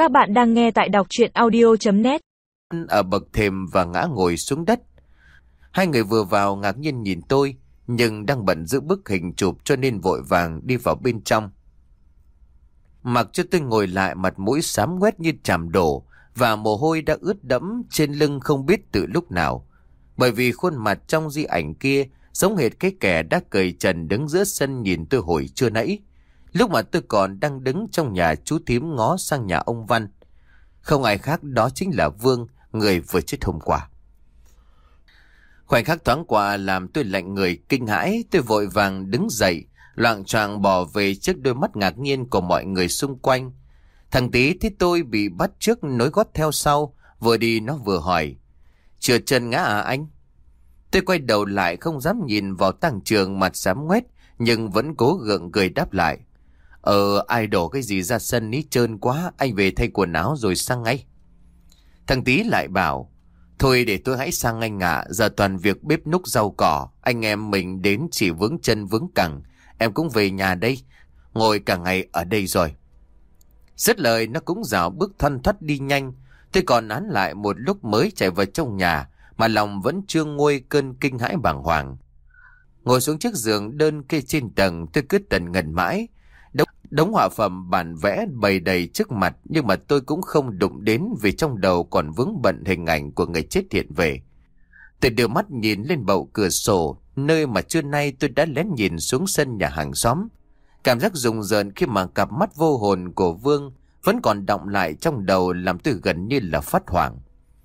Các bạn đang nghe tại đọc truyện audio.net. Ở bậc thềm và ngã ngồi xuống đất. Hai người vừa vào ngạc nhiên nhìn tôi, nhưng đang bận giữ bức hình chụp cho nên vội vàng đi vào bên trong. Mặc cho tôi ngồi lại, mặt mũi xám ngoét như chàm đổ và mồ hôi đã ướt đẫm trên lưng không biết từ lúc nào. Bởi vì khuôn mặt trong di ảnh kia giống hệt cái kẻ đã cởi trần đứng giữa sân nhìn tôi hồi trưa nãy, lúc mà tôi còn đang đứng trong nhà chú thím ngó sang nhà ông Văn. Không ai khác, đó chính là Vương, người vừa chết hôm qua. Khoảnh khắc thoáng qua làm tôi lạnh người kinh hãi. Tôi vội vàng đứng dậy, loạng choạng bỏ về trước đôi mắt ngạc nhiên của mọi người xung quanh. Thằng Tí thấy tôi bị bắt trước nối gót theo sau, vừa đi nó vừa hỏi: "Trượt chân ngã à anh?" Tôi quay đầu lại không dám nhìn vào Tăng Trường, mặt xám ngoét nhưng vẫn cố gượng cười đáp lại: Ai đổ cái gì ra sân ý, trơn quá, anh về thay quần áo rồi sang ngay." Thằng Tí lại bảo: "Thôi để tôi hãy sang anh ạ, giờ toàn việc bếp núc rau cỏ, anh em mình đến chỉ vướng chân vướng cẳng, em cũng về nhà đây, ngồi cả ngày ở đây rồi." Dứt lời nó cũng rảo bước thoăn thoắt đi nhanh. Tôi còn nán lại một lúc mới chạy vào trong nhà, mà lòng vẫn chưa nguôi cơn kinh hãi bàng hoàng. Ngồi xuống chiếc giường đơn kê trên tầng, tôi cứ tần ngần mãi. Đống họa phẩm bản vẽ bày đầy trước mặt, nhưng mà tôi cũng không đụng đến vì trong đầu còn vướng bận hình ảnh của người chết hiện về. Tôi đưa mắt nhìn lên bậu cửa sổ, nơi mà trưa nay tôi đã lén nhìn xuống sân nhà hàng xóm. Cảm giác rùng rợn khi mà cặp mắt vô hồn của Vương vẫn còn đọng lại trong đầu làm tôi gần như là phát hoảng.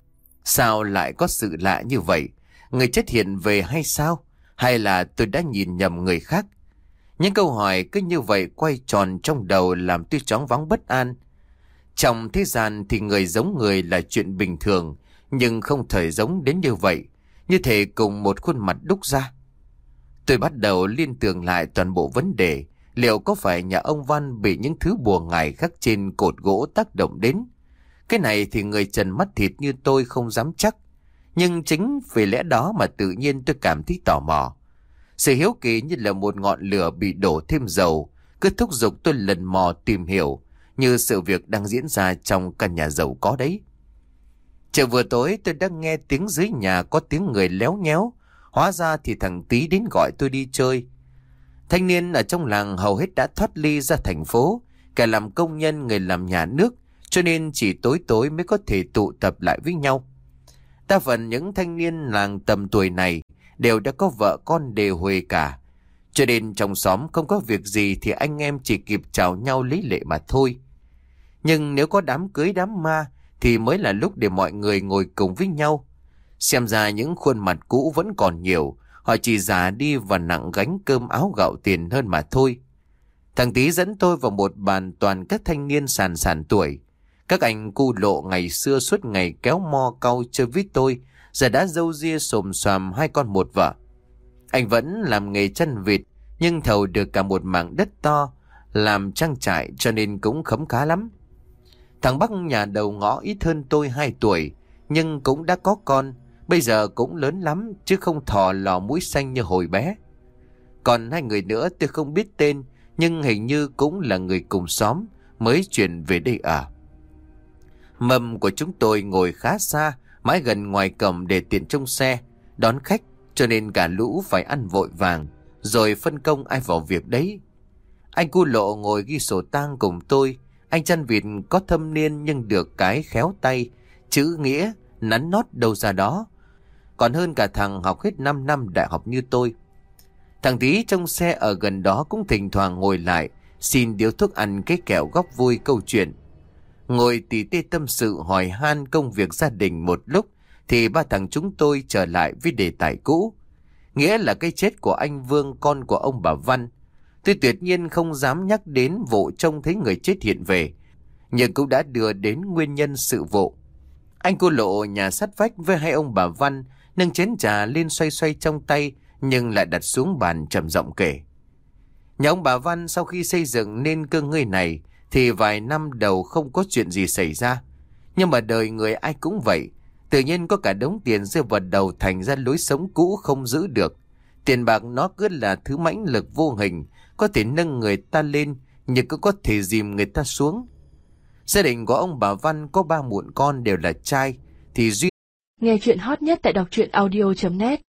Sao lại có sự lạ như vậy? Người chết hiện về hay sao? Hay là tôi đã nhìn nhầm người khác? Những câu hỏi cứ như vậy quay tròn trong đầu làm tôi choáng váng bất an. Trong thế gian thì người giống người là chuyện bình thường, nhưng không thể giống đến như vậy, như thể cùng một khuôn mặt đúc ra. Tôi bắt đầu liên tưởng lại toàn bộ vấn đề. Liệu có phải nhà ông Văn bị những thứ bùa ngải khắc trên cột gỗ tác động đến? Cái này thì người trần mắt thịt như tôi không dám chắc. Nhưng chính vì lẽ đó mà tự nhiên tôi cảm thấy tò mò. Sự hiếu kỳ như là một ngọn lửa bị đổ thêm dầu, cứ thúc giục tôi lần mò tìm hiểu, như sự việc đang diễn ra trong căn nhà giàu có đấy. Trời vừa tối tôi đã nghe tiếng dưới nhà có tiếng người léo nhéo. Hóa ra thì thằng Tí đến gọi tôi đi chơi. Thanh niên ở trong làng hầu hết đã thoát ly ra thành phố, kẻ làm công nhân, người làm nhà nước, cho nên chỉ tối tối mới có thể tụ tập lại với nhau. Đa phần những thanh niên làng tầm tuổi này đều đã có vợ con đều huề cả, cho nên trong xóm không có việc gì thì anh em chỉ kịp chào nhau lấy lệ mà thôi. Nhưng nếu có đám cưới đám ma thì mới là lúc để mọi người ngồi cùng với nhau. Xem ra những khuôn mặt cũ vẫn còn nhiều, họ chỉ già đi và nặng gánh cơm áo gạo tiền hơn mà thôi. Thằng Tí dẫn tôi vào một bàn toàn các thanh niên sàn tuổi. Các anh cu lộ ngày xưa suốt ngày kéo mo cau chơi với tôi, giờ đã râu ria xồm xoàm, 2 con 1 vợ. Anh vẫn làm nghề chăn vịt, nhưng thầu được cả một mảng đất to làm trang trại, cho nên cũng khấm khá lắm. Thằng Bắc nhà đầu ngõ ít hơn tôi 2 tuổi, nhưng cũng đã có con, bây giờ cũng lớn lắm chứ không thò lò mũi xanh như hồi bé. Còn 2 người nữa tôi không biết tên, nhưng hình như cũng là người cùng xóm mới chuyển về đây ở. Mâm của chúng tôi ngồi khá xa, mãi gần ngoài cổng để tiện trông xe đón khách, cho nên cả lũ phải ăn vội vàng rồi phân công ai vào việc đấy. Anh cu lộ ngồi ghi sổ tang cùng tôi. Anh chăn vịt có thâm niên nhưng được cái khéo tay, chữ nghĩa nắn nót đâu ra đó, còn hơn cả thằng học hết 5 năm đại học như tôi. Thằng Tí trong xe ở gần đó cũng thỉnh thoảng ngồi lại xin điếu thuốc ăn cái kẹo góp vui câu chuyện. Ngồi tỉ tê tâm sự hỏi han công việc gia đình một lúc thì 3 thằng chúng tôi trở lại với đề tài cũ, nghĩa là cái chết của anh Vương, con của ông bà Văn. Tôi tuyệt nhiên không dám nhắc đến vụ trông thấy người chết hiện về, nhưng cũng đã đưa đến nguyên nhân sự vụ. Anh cô lộ nhà sát vách với 2 ông bà Văn nâng chén trà lên xoay xoay trong tay, nhưng lại đặt xuống bàn trầm giọng kể. Nhà ông bà Văn sau khi xây dựng nên cơ ngơi này thì vài năm đầu không có chuyện gì xảy ra. Nhưng mà đời người ai cũng vậy, tự nhiên có cả đống tiền rơi vào đầu, thành ra lối sống cũ không giữ được. Tiền bạc nó cứ là thứ mãnh lực vô hình, có thể nâng người ta lên nhưng cũng có thể dìm người ta xuống. Gia đình của ông bà Văn có 3 mụn con đều là trai, thì duy Nghe chuyện hot nhất tại đọc truyện audio.net